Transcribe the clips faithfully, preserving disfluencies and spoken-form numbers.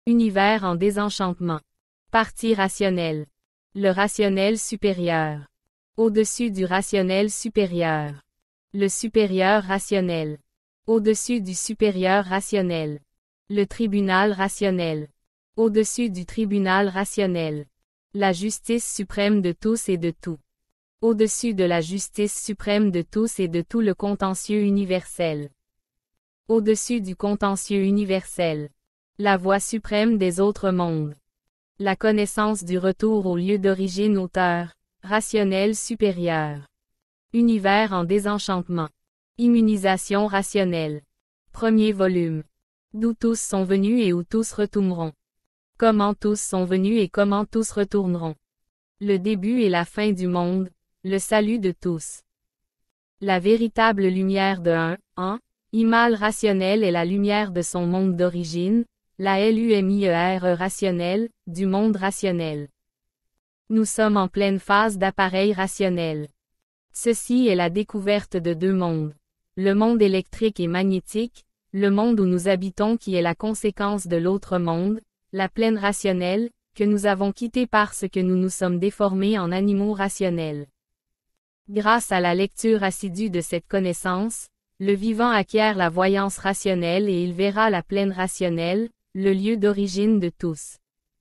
Univers en désenchantement. Partie rationnelle. Le rationnel supérieur. Au-dessus du rationnel supérieur. Le supérieur rationnel. Au-dessus du supérieur rationnel. Le tribunal rationnel. Au-dessus du tribunal rationnel. La justice suprême de tous et de tout. Au-dessus de la justice suprême de tous et de tout le contentieux universel. Au-dessus du contentieux universel. La voie suprême des autres mondes. La connaissance du retour au lieu d'origine auteur, rationnel supérieur. Univers en désenchantement. Immunisation rationnelle. Premier volume. D'où tous sont venus et où tous retourneront. Comment tous sont venus et comment tous retourneront. Le début et la fin du monde, le salut de tous. La véritable lumière de un, en, Imal rationnel est la lumière de son monde d'origine, la lumière rationnelle, du monde rationnel. Nous sommes en pleine phase d'appareil rationnel. Ceci est la découverte de deux mondes. Le monde électrique et magnétique, le monde où nous habitons qui est la conséquence de l'autre monde, la plaine rationnelle, que nous avons quitté parce que nous nous sommes déformés en animaux rationnels. Grâce à la lecture assidue de cette connaissance, le vivant acquiert la voyance rationnelle et il verra la plaine rationnelle, le lieu d'origine de tous.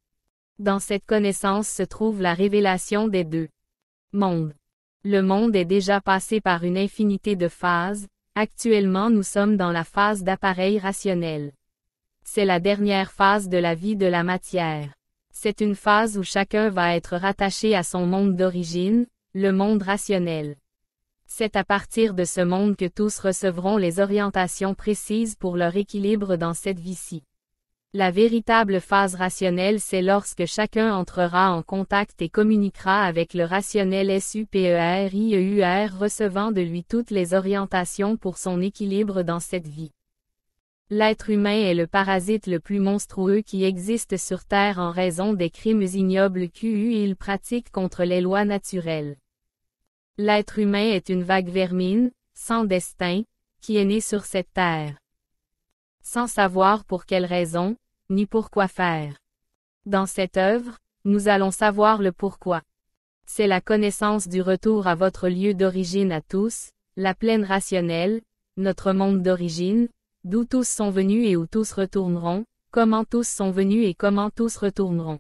Dans cette connaissance se trouve la révélation des deux mondes. Le monde est déjà passé par une infinité de phases, actuellement nous sommes dans la phase d'appareil rationnel. C'est la dernière phase de la vie de la matière. C'est une phase où chacun va être rattaché à son monde d'origine, le monde rationnel. C'est à partir de ce monde que tous recevront les orientations précises pour leur équilibre dans cette vie-ci. La véritable phase rationnelle c'est lorsque chacun entrera en contact et communiquera avec le rationnel supérieur recevant de lui toutes les orientations pour son équilibre dans cette vie. L'être humain est le parasite le plus monstrueux qui existe sur Terre en raison des crimes ignobles qu'il pratique contre les lois naturelles. L'être humain est une vague vermine, sans destin, qui est né sur cette terre. Sans savoir pour quelle raison, ni pourquoi faire. Dans cette œuvre, nous allons savoir le pourquoi. C'est la connaissance du retour à votre lieu d'origine à tous, la plaine rationnelle, notre monde d'origine, d'où tous sont venus et où tous retourneront, comment tous sont venus et comment tous retourneront.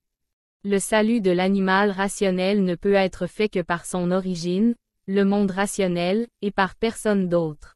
Le salut de l'animal rationnel ne peut être fait que par son origine, le monde rationnel, et par personne d'autre.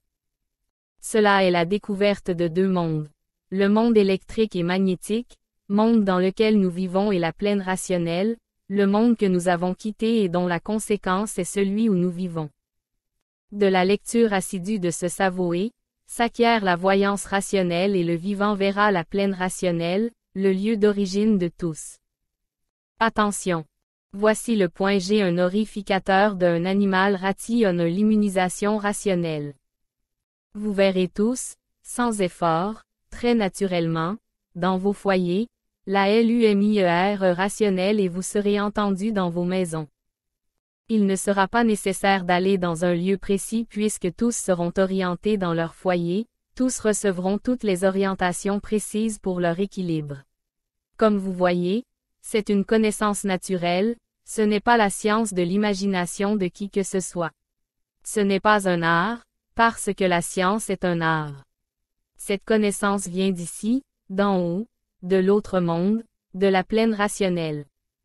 Cela est la découverte de deux mondes. Le monde électrique et magnétique, monde dans lequel nous vivons et la plaine rationnelle, le monde que nous avons quitté et dont la conséquence est celui où nous vivons. De la lecture assidue de ce Savoé, s'acquiert la voyance rationnelle et le vivant verra la plaine rationnelle, le lieu d'origine de tous. Attention! Voici le point G. Un horrificateur d'un animal rationne l'immunisation rationnelle. Vous verrez tous, sans effort, très naturellement, dans vos foyers, la lumière rationnelle et vous serez entendus dans vos maisons. Il ne sera pas nécessaire d'aller dans un lieu précis puisque tous seront orientés dans leur foyer, tous recevront toutes les orientations précises pour leur équilibre. Comme vous voyez, c'est une connaissance naturelle, ce n'est pas la science de l'imagination de qui que ce soit. Ce n'est pas un art, parce que la science est un art. Cette connaissance vient d'ici, d'en haut, de l'autre monde, de la plaine rationnelle.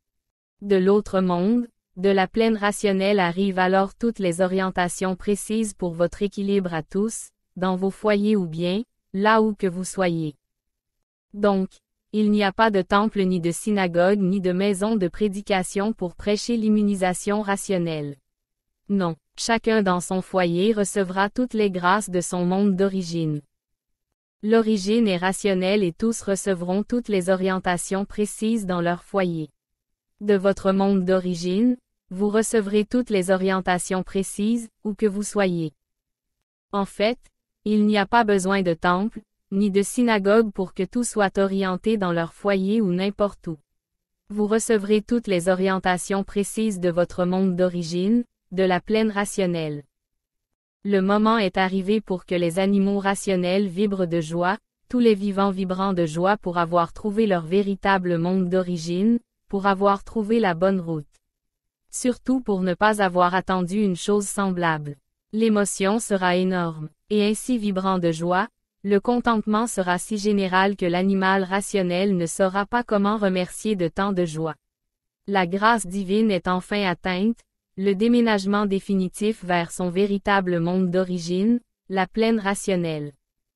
De l'autre monde, de la plaine rationnelle arrivent alors toutes les orientations précises pour votre équilibre à tous, dans vos foyers ou bien, là où que vous soyez. Donc, il n'y a pas de temple ni de synagogue ni de maison de prédication pour prêcher l'immunisation rationnelle. Non, chacun dans son foyer recevra toutes les grâces de son monde d'origine. L'origine est rationnelle et tous recevront toutes les orientations précises dans leur foyer. De votre monde d'origine, vous recevrez toutes les orientations précises, où que vous soyez. En fait, il n'y a pas besoin de temple, ni de synagogue pour que tout soit orienté dans leur foyer ou n'importe où. Vous recevrez toutes les orientations précises de votre monde d'origine, de la plaine rationnelle. Le moment est arrivé pour que les animaux rationnels vibrent de joie, tous les vivants vibrant de joie pour avoir trouvé leur véritable monde d'origine, pour avoir trouvé la bonne route. Surtout pour ne pas avoir attendu une chose semblable. L'émotion sera énorme, et ainsi vibrant de joie, le contentement sera si général que l'animal rationnel ne saura pas comment remercier de tant de joie. La grâce divine est enfin atteinte, le déménagement définitif vers son véritable monde d'origine, la pleine rationnelle.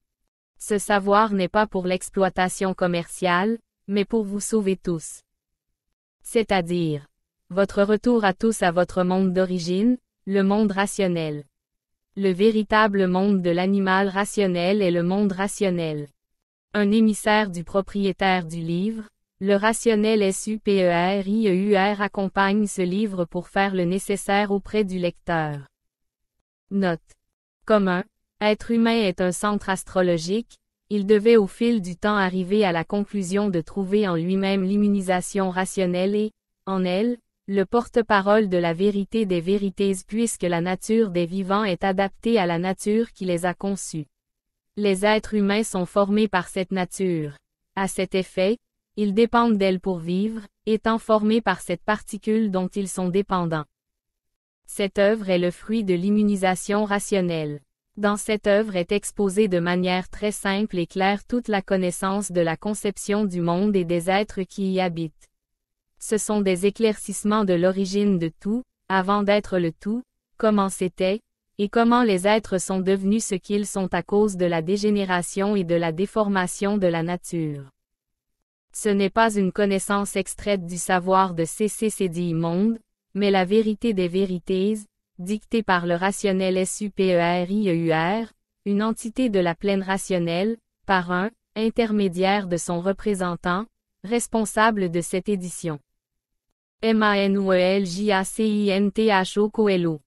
Ce savoir n'est pas pour l'exploitation commerciale, mais pour vous sauver tous. C'est-à-dire, votre retour à tous à votre monde d'origine, le monde rationnel. Le véritable monde de l'animal rationnel est le monde rationnel. Un émissaire du propriétaire du livre, le rationnel supérieur accompagne ce livre pour faire le nécessaire auprès du lecteur. Note. Comme un être humain est un centre astrologique, il devait au fil du temps arriver à la conclusion de trouver en lui-même l'immunisation rationnelle et, en elle, le porte-parole de la vérité des vérités puisque la nature des vivants est adaptée à la nature qui les a conçus. Les êtres humains sont formés par cette nature. À cet effet, ils dépendent d'elle pour vivre, étant formés par cette particule dont ils sont dépendants. Cette œuvre est le fruit de l'immunisation rationnelle. Dans cette œuvre est exposée de manière très simple et claire toute la connaissance de la conception du monde et des êtres qui y habitent. Ce sont des éclaircissements de l'origine de tout, avant d'être le tout, comment c'était, et comment les êtres sont devenus ce qu'ils sont à cause de la dégénération et de la déformation de la nature. Ce n'est pas une connaissance extraite du savoir de C C C D monde, mais la vérité des vérités, dictée par le rationnel supérieur, une entité de la pleine rationnelle, par un intermédiaire de son représentant, responsable de cette édition. M A N O E L J A C I N T H O Coelho